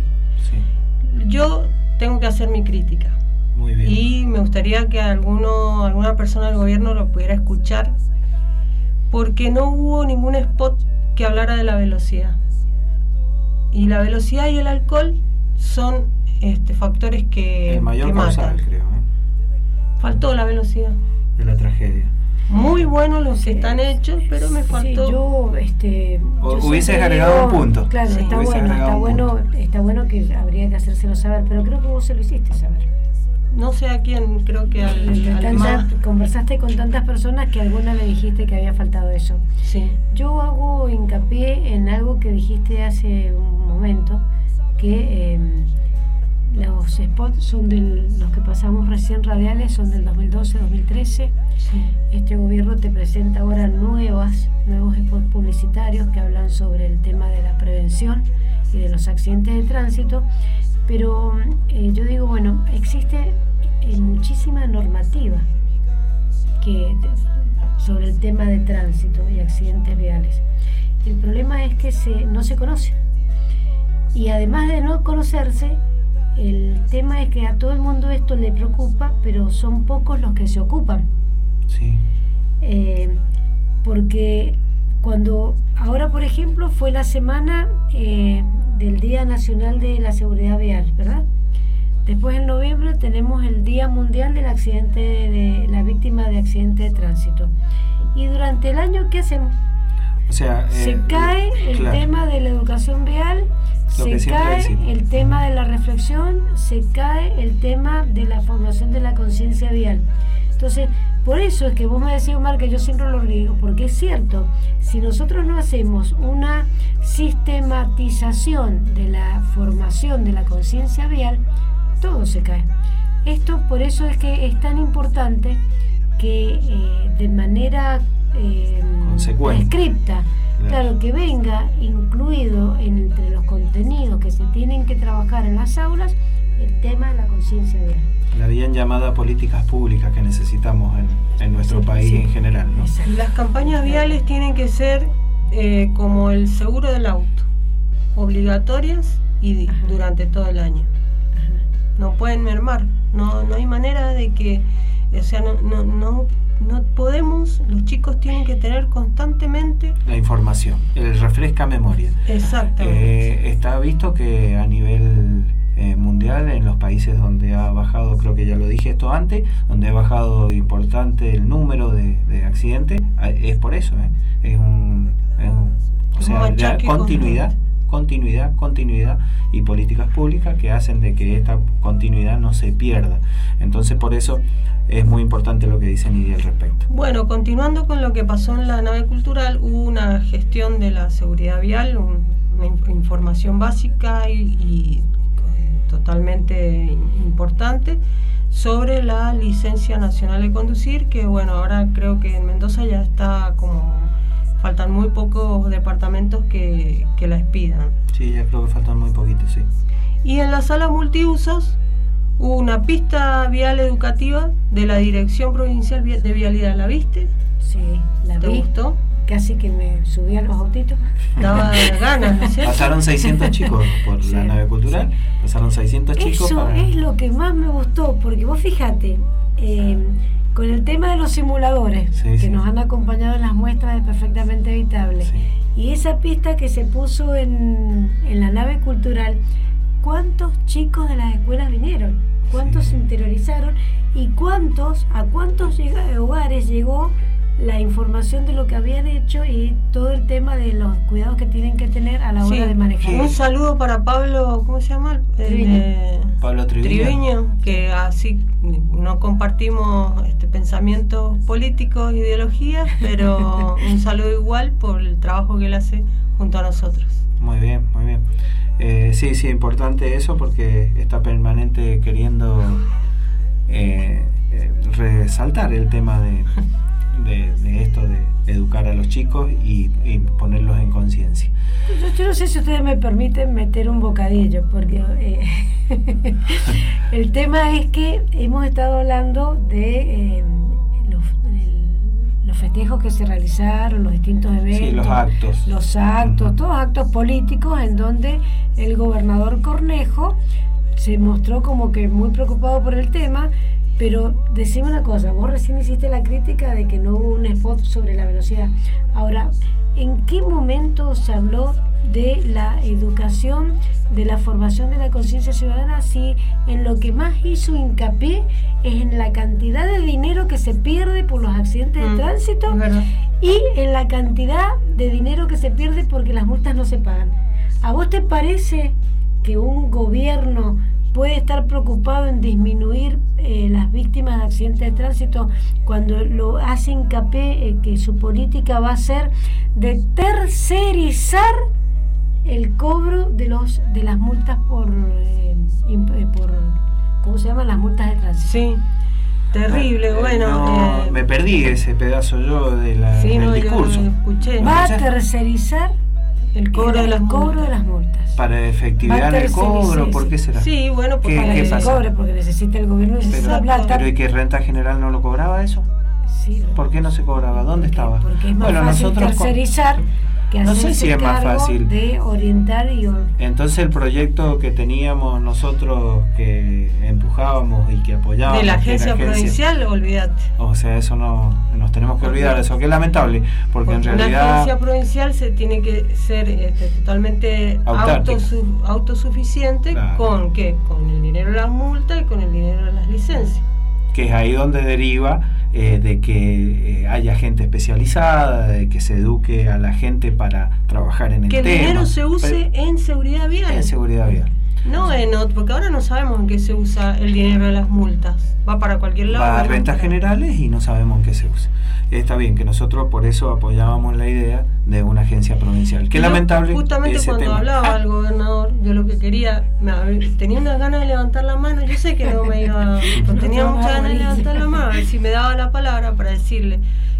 Sí. Yo tengo que hacer mi crítica. Muy bien. Y me gustaría que alguno, alguna persona del gobierno lo pudiera escuchar, porque no hubo ningún spot que hablara de la velocidad. y la velocidad y el alcohol son este, factores que, el mayor que causal, matan. creo. ¿eh? Faltó la velocidad. De la tragedia. Muy buenos los que están hechos, pero me faltó. Sí, yo, este, o, yo hubieses digo, agregado un punto. Claro, Sí. está Hubiese bueno, está bueno, punto. está bueno que habría que hacérselo saber, pero creo que vos se lo hiciste saber. No sé a quién, creo que al, al Tanta, más... conversaste con tantas personas que a alguna le dijiste que había faltado eso. Sí. Yo hago hincapié en algo que dijiste hace un momento, que eh, los spots son del, los que pasamos recién radiales son del dos mil doce, dos mil trece. Sí. Este gobierno te presenta ahora nuevas, nuevos spots publicitarios que hablan sobre el tema de la prevención y de los accidentes de tránsito. Pero eh, yo digo, bueno, existe eh, muchísima normativa que, sobre el tema de tránsito y accidentes viales. El problema es que se, no se conoce. Y además de no conocerse, el tema es que a todo el mundo esto le preocupa, pero son pocos los que se ocupan. Sí. Eh, porque cuando, ahora por ejemplo, fue la semana eh, del Día Nacional de la Seguridad Vial, ¿verdad? Después en noviembre tenemos el Día Mundial del Accidente de la Víctima de Accidente de Tránsito. Y durante el año, ¿qué hacemos? O sea, se eh, cae el claro. tema de la educación vial, Lo que se siempre cae decimos. el tema de la reflexión, se cae el tema de la formación de la conciencia vial. Entonces, por eso es que vos me decís, Omar, que yo siempre lo digo, porque es cierto, si nosotros no hacemos una sistematización de la formación de la conciencia vial, todo se cae. Esto, por eso es que es tan importante que eh, de manera eh, descripta, claro. claro, que venga incluido en, entre los contenidos que se tienen que trabajar en las aulas, el tema de la conciencia vial. La bien llamada políticas públicas que necesitamos en, en nuestro sí, país sí. en general, ¿no? Y las campañas viales tienen que ser eh, como el seguro del auto, obligatorias y Ajá. durante todo el año. Ajá. No pueden mermar, no, no hay manera de que, o sea, no, no, no, no podemos, los chicos tienen que tener constantemente la información, el refresca memoria. Exactamente. Eh, está visto que a nivel Eh, mundial, en los países donde ha bajado, creo que ya lo dije esto antes, donde ha bajado importante el número de, de accidentes, es por eso, ¿eh? es un, es un o sea, ya continuidad, continuidad, continuidad y políticas públicas que hacen de que esta continuidad no se pierda. Entonces, por eso es muy importante lo que dice Nidia al respecto. Bueno, continuando con lo que pasó en la nave cultural, hubo una gestión de la seguridad vial, un, una información básica y, y totalmente importante sobre la licencia nacional de conducir, que bueno, ahora creo que en Mendoza ya está como, faltan muy pocos departamentos que, que la expidan. Sí, ya creo que faltan muy poquitos, sí. Y en la sala multiusos hubo una pista vial educativa de la Dirección Provincial de Vialidad, ¿la viste? Sí, la ¿Te vi. gustó? Casi que me subí a los autitos. Daba ganas, ¿no es cierto? Pasaron seiscientos chicos por sí, la nave cultural, sí. pasaron seiscientos chicos. Eso para... es lo que más me gustó, porque vos fíjate, eh, con el tema de los simuladores, sí, que sí. nos han acompañado en las muestras de Perfectamente Evitable, sí. y esa pista que se puso en, en la nave cultural, ¿cuántos chicos de las escuelas vinieron? ¿Cuántos sí. se interiorizaron? ¿Y cuántos, a cuántos llega, hogares llegó la información de lo que habían hecho y todo el tema de los cuidados que tienen que tener a la hora sí, de manejar? Un saludo para Pablo, ¿cómo se llama? Triviño. Eh, Pablo Triviño. Triviño, que así no compartimos este, pensamientos políticos, ideologías, pero un saludo igual por el trabajo que él hace junto a nosotros. Muy bien, muy bien. Eh, sí, sí, importante eso porque está permanente queriendo eh, eh, resaltar el tema de... De, de esto de educar a los chicos y, y ponerlos en conciencia. Yo, yo no sé si ustedes me permiten meter un bocadillo, porque eh, el tema es que hemos estado hablando de eh, los, el, los festejos que se realizaron, los distintos eventos, sí, los actos, los actos, uh-huh. todos actos políticos en donde el gobernador Cornejo se mostró como que muy preocupado por el tema. Pero decime una cosa, vos recién hiciste la crítica de que no hubo un spot sobre la velocidad. Ahora, ¿en qué momento se habló de la educación, de la formación de la conciencia ciudadana, si en lo que más hizo hincapié es en la cantidad de dinero que se pierde por los accidentes mm, de tránsito y en la cantidad de dinero que se pierde porque las multas no se pagan? ¿A vos te parece que un gobierno puede estar preocupado en disminuir eh, las víctimas de accidentes de tránsito cuando lo hace hincapié eh, que su política va a ser de tercerizar el cobro de los de las multas por, eh, por ¿cómo se llaman? Las multas de tránsito. Sí, terrible, eh, bueno. No, eh, me perdí ese pedazo yo de la, sí, del no, discurso. Yo escuché. Va a tercerizar el cobro, el, de, las el cobro multas. de las multas. Para efectivizar el cobro, ¿por qué será? Sí, bueno, ¿Qué, para qué que pasa? se cobre, porque necesita el gobierno, necesita pero, plata. Pero ¿y que Renta General no lo cobraba eso? Sí. ¿Por qué no se cobraba? ¿Dónde porque, estaba? Porque es más bueno, fácil nosotros tercerizar que no sé hacerse si es más cargo fácil de orientar y or... Entonces el proyecto que teníamos nosotros, que empujábamos y que apoyábamos de la agencia, agencia provincial, olvídate. O sea, eso no nos tenemos que olvidar, eso que es lamentable, porque, porque en realidad una agencia provincial se tiene que ser este, totalmente autosu, autosuficiente. Claro. ¿Con qué? Con el dinero de las multas y con el dinero de las licencias. Que es ahí donde deriva eh, de que eh, haya gente especializada, de que se eduque a la gente para trabajar en el que tema. Que el dinero se use pero, en seguridad vial. En seguridad vial. No en otro, porque ahora no sabemos en qué se usa el dinero de las multas. Va para cualquier lado. Va a rentas para... generales y no sabemos en qué se usa. Está bien que nosotros por eso apoyábamos la idea de una agencia provincial. Qué lamentable justamente ese cuando tema. hablaba el gobernador, yo lo que quería, me, tenía unas ganas de levantar la mano, yo sé que no me iba, pues tenía muchas ganas de levantar la mano, a ver si me daba la palabra para decirle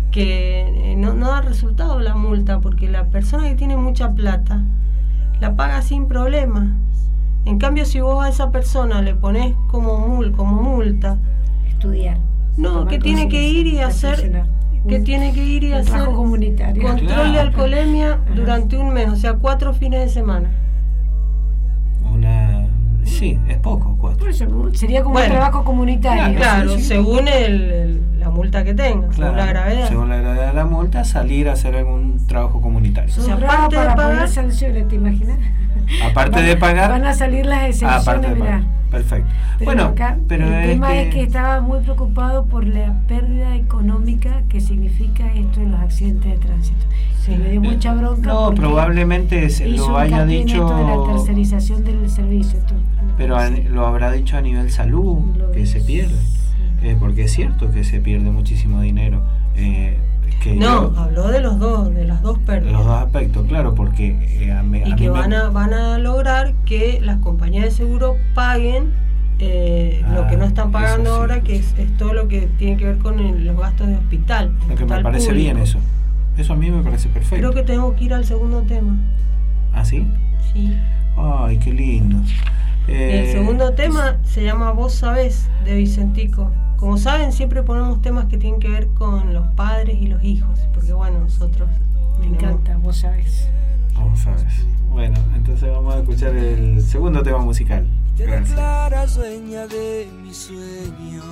que eh, no, no da resultado la multa, porque la persona que tiene mucha plata la paga sin problema. En cambio, si vos a esa persona le ponés como mul, como multa, estudiar, no, que tiene que ir y hacer, que un, tiene que ir y hacer comunitario, control claro. de alcoholemia durante un mes, o sea, cuatro fines de semana. Una, sí, es poco, cuatro. Por eso, sería como bueno, un trabajo comunitario. Claro, sí, sí. según el, el, la multa que tenga, claro, según la gravedad. Según la gravedad de la multa, salir a hacer algún trabajo comunitario. O sea, aparte para de pagar sanciones, ¿te imaginas? Aparte van, de pagar, van a salir las excepciones, mirá. Perfecto. Pero bueno, acá, pero el es tema que... es que estaba muy preocupado por la pérdida económica que significa esto de los accidentes de tránsito. Sí, me dio mucha bronca. No, probablemente se lo haya dicho. De la tercerización del servicio. Todo. Pero a, lo habrá dicho a nivel salud, que se pierde. Eh, porque es cierto que se pierde muchísimo dinero. Eh, Que no, yo, habló de los dos, de las dos pérdidas. Los dos aspectos, claro, porque eh, a me, y a que mí van me... a van a lograr que las compañías de seguro paguen eh, ah, lo que no están pagando sí, ahora, que es, es todo lo que tiene que ver con el, los gastos de hospital. Lo que me parece público. Bien eso. Eso a mí me parece perfecto. Creo que tengo que ir al segundo tema. ¿Ah, sí? Sí. Ay, qué lindo. Eh, el segundo tema se llama Vos Sabés, de Vicentico. Como saben, siempre ponemos temas que tienen que ver con los padres y los hijos, porque bueno, nosotros... Me tenemos... encanta, Vos Sabés. Vos Sabés. Bueno, entonces vamos a escuchar el segundo tema musical. Gracias. Clara dueña de mis sueños.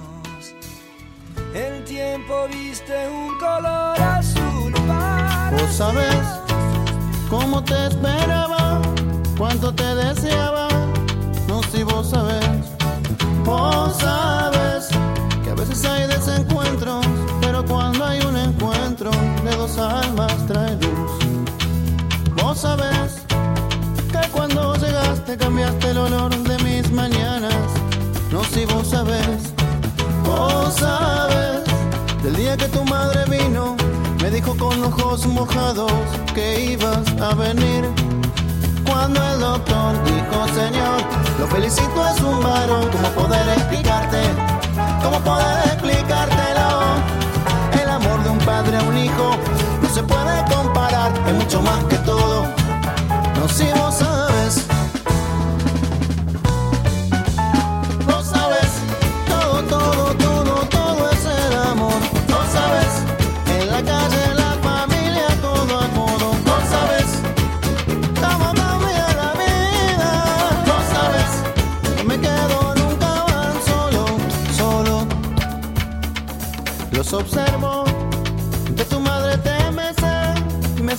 El tiempo viste un color azul para... Vos sabés cómo te esperaba, cuánto te deseaba. No, si vos sabés. Vos sabes que a veces hay desencuentros, pero cuando hay un encuentro de dos almas trae luz. Vos sabes que cuando llegaste cambiaste el olor de mis mañanas. No, si vos sabes. Vos sabes del día que tu madre vino, me dijo con ojos mojados que ibas a venir. Cuando el doctor dijo, señor, lo felicito, es un varón. ¿Cómo poder explicarte? ¿Cómo poder explicártelo? El amor de un padre a un hijo no se puede comparar, es mucho más que todo. No, si vos sabes. Vos sabes, todo, todo, todo, todo es el amor. Vos sabes, en la calle, en la familia, todo al modo. Vos sabes. Los observo, de tu madre te mesé, me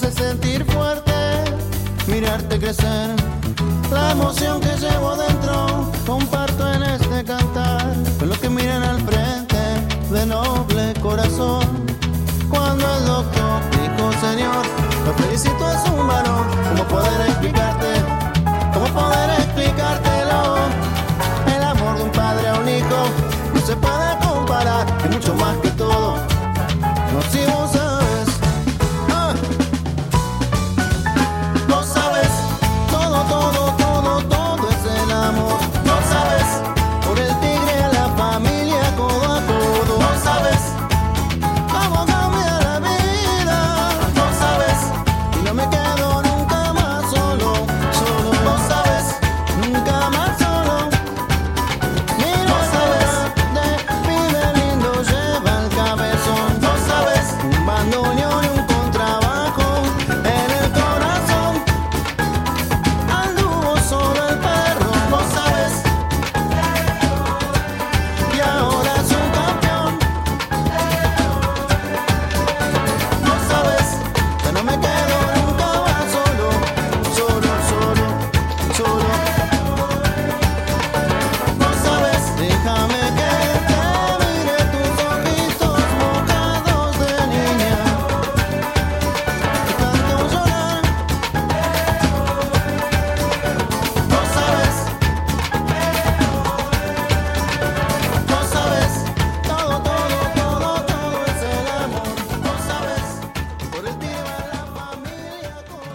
seguir fuerte, mirarte crecer. La emoción que llevo dentro comparto en este cantar con los que miran al frente de noble corazón. Cuando el doctor dijo señor, lo felicito es un valor. ¿Cómo poder explicarte? ¿Cómo poder explicártelo? El amor de un padre a un hijo no se puede comparar, es mucho más que todo. No, si vos sabes, ah. No sabes, todo, todo, todo, todo es el amor. No sabes, por el tigre a la familia codo a codo. No sabes cómo cambia la vida. No sabes, y no me quedo nunca más solo, solo. No sabes, nunca más solo. Mira, no sabes, de pibe lindo lleva el cabezón. No sabes, un bandoneón y un contrabajo en el corazón. Anduvo solo el perro, no sabes, y ahora es un campeón. No sabes, que no me quedo nunca más solo, solo, solo, solo. No sabes, déjame que te mire tus ojitos mojados de niña, de tanto llorar. No sabes, no sabes, todo, todo, todo, todo es el amor. No sabes, por el tiro a la familia con...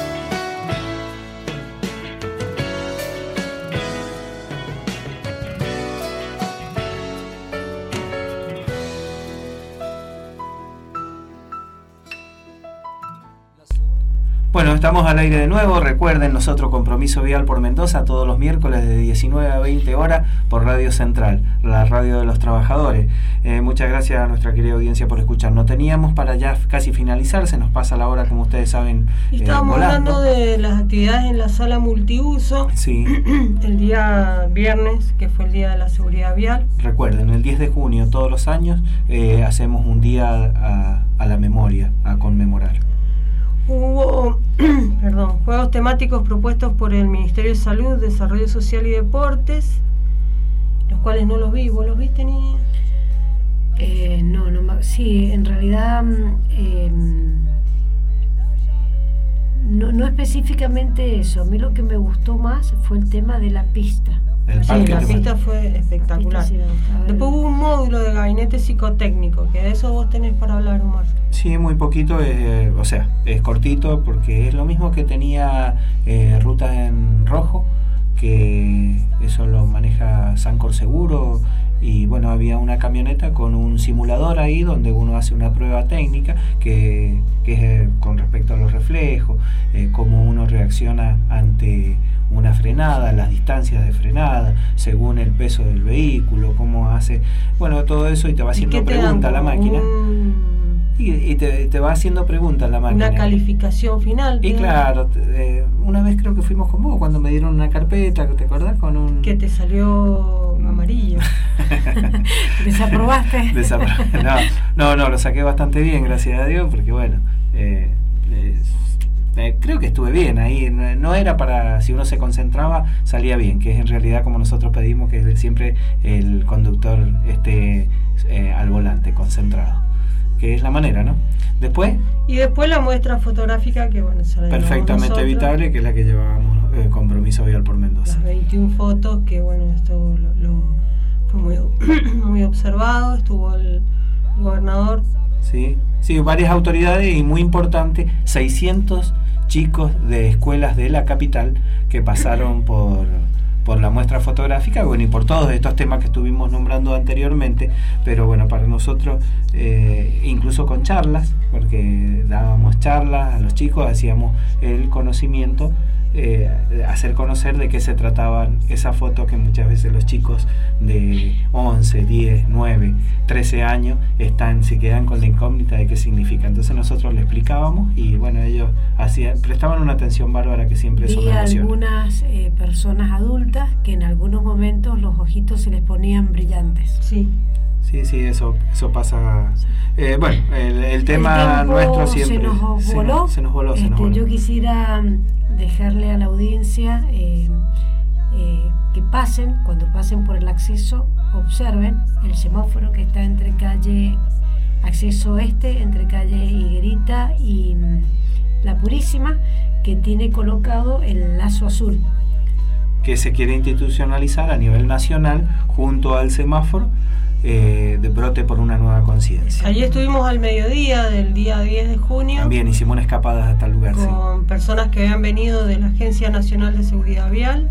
Bueno, estamos al aire de nuevo. Recuerden, nosotros Compromiso Vial por Mendoza todos los miércoles de diecinueve a veinte horas por Radio Central, la radio de los trabajadores. Eh, muchas gracias a nuestra querida audiencia por escuchar. No teníamos para ya casi finalizar, se nos pasa la hora, como ustedes saben, Y eh, estábamos volando. hablando de las actividades en la sala multiuso. Sí. El día viernes, que fue el día de la seguridad vial. Recuerden, el diez de junio todos los años eh, hacemos un día a, a la memoria, a conmemorar. Hubo perdón, juegos temáticos propuestos por el Ministerio de Salud, Desarrollo Social y Deportes, los cuales no los vi. ¿Vos los viste, niña? Eh, no, no, me- sí, en realidad eh, no, no específicamente eso. A mí lo que me gustó más fue el tema de la pista. El Sí, parque la temático. pista fue espectacular. sí me gustaba. Después hubo un módulo de gabinete psicotécnico, que de eso vos tenés para hablar, Omar. Sí, muy poquito, eh, o sea, es cortito porque es lo mismo que tenía eh, Ruta en Rojo, que eso lo maneja Sancor Seguro, y bueno, había una camioneta con un simulador ahí donde uno hace una prueba técnica que, que es eh, con respecto a los reflejos, eh, cómo uno reacciona ante una frenada, las distancias de frenada, según el peso del vehículo, cómo hace, bueno, todo eso, y te va haciendo preguntas la máquina. Un- Y, y te, te va haciendo preguntas la máquina. Una calificación final. Y te- claro, te- eh, una vez creo que fuimos con vos cuando me dieron una carpeta, ¿te acordás? Con un... Que te salió amarillo. ¿Desaprobaste? Desapro- no, no, no, lo saqué bastante bien, gracias a Dios, porque bueno, eh, eh, eh, creo que estuve bien ahí. No, no era para, si uno se concentraba, salía bien, que es en realidad como nosotros pedimos que siempre el conductor esté eh, al volante, concentrado, que es la manera, ¿no? Después, Y después la muestra fotográfica, que bueno, se la llevamos perfectamente nosotros. evitable, que es la que llevábamos eh, Compromiso Vial por Mendoza. Las veintiuna fotos, que bueno, esto lo, lo- fue muy, muy observado. Estuvo el gobernador. Sí, sí, varias autoridades y muy importante, seiscientos chicos de escuelas de la capital que pasaron por, por la muestra fotográfica, bueno, y por todos estos temas que estuvimos nombrando anteriormente, pero bueno, para nosotros, eh, incluso con charlas, porque dábamos charlas a los chicos, hacíamos el conocimiento, eh, hacer conocer de qué se trataban esas fotos que muchas veces los chicos de once, diez, nueve, trece años están, se quedan con la incógnita de qué significa. Entonces nosotros le explicábamos y bueno, ellos hacían, prestaban una atención bárbara, que siempre eso Vi me emociona. algunas eh, personas adultas que en algunos momentos los ojitos se les ponían brillantes. Sí. Sí, sí, eso, eso pasa. Eh, bueno, el, el tema el nuestro siempre se nos se voló. nos, se nos voló, se Este, nos voló. Yo quisiera dejarle a la audiencia eh, eh, que pasen, cuando pasen por el acceso, observen el semáforo que está entre calle Acceso Este, entre calle Higuerita y mm, La Purísima, que tiene colocado el lazo azul. Que se quiere institucionalizar a nivel nacional junto al semáforo eh, de Brote por una Nueva Conciencia. Allí estuvimos al mediodía del día diez de junio. También hicimos una escapada hasta el lugar. Con sí. personas que habían venido de la Agencia Nacional de Seguridad Vial.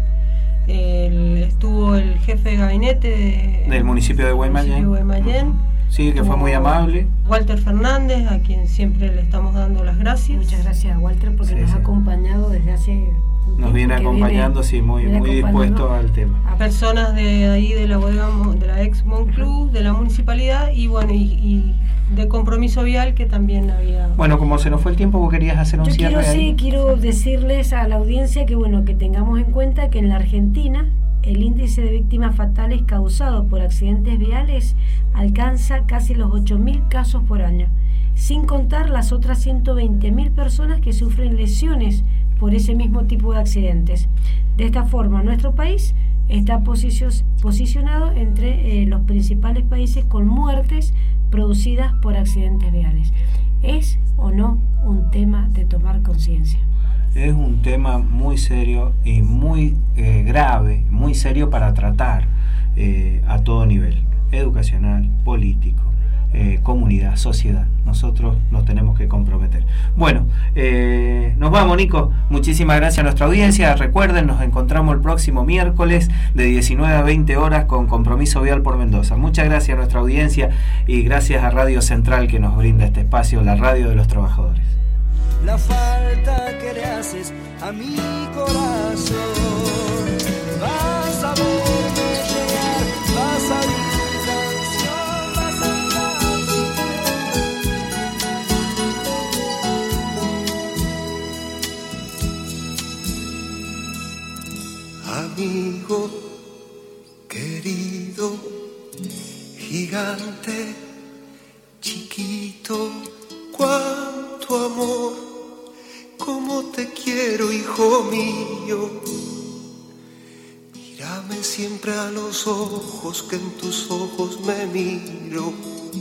El, estuvo el jefe de gabinete de, del municipio de Guaymallén. Guaymallén. Sí, que fue muy amable. Walter Fernández, a quien siempre le estamos dando las gracias. Muchas gracias a Walter porque sí, nos sí. ha acompañado desde hace... Nos viene acompañando, viene, sí, muy, muy dispuesto al tema. A personas de ahí de la bodega, de la ex Monclús, de la municipalidad y bueno, y, y de Compromiso Vial que también había. Bueno, como se nos fue el tiempo, vos querías hacer un Yo cierre quiero, ahí. Sí, quiero decirles a la audiencia que bueno, que tengamos en cuenta que en la Argentina el índice de víctimas fatales causados por accidentes viales alcanza casi los ocho mil casos por año, sin contar las otras ciento veinte mil personas que sufren lesiones por ese mismo tipo de accidentes. De esta forma, nuestro país está posicionado entre eh, los principales países con muertes producidas por accidentes viales. ¿Es o no un tema de tomar conciencia? Es un tema muy serio y muy eh, grave, muy serio para tratar eh, a todo nivel, educacional, político, eh, comunidad, sociedad. Nosotros nos tenemos que comprometer. Bueno, eh, nos vamos, Nico. Muchísimas gracias a nuestra audiencia. Recuerden, nos encontramos el próximo miércoles de diecinueve a veinte horas con Compromiso Vial por Mendoza. Muchas gracias a nuestra audiencia y gracias a Radio Central que nos brinda este espacio, la radio de los trabajadores. La falta que le haces a mi corazón, vas a verme llegar, vas a oír mi canción, vas a andar. Amigo querido, gigante, chiquito, cuánto amor. Cómo te quiero, hijo mío. Mírame siempre a los ojos, que en tus ojos me miro.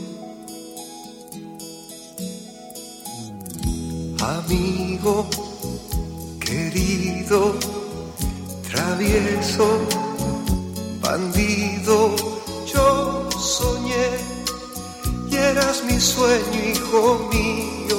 Amigo querido, travieso, bandido, yo soñé y eras mi sueño, hijo mío.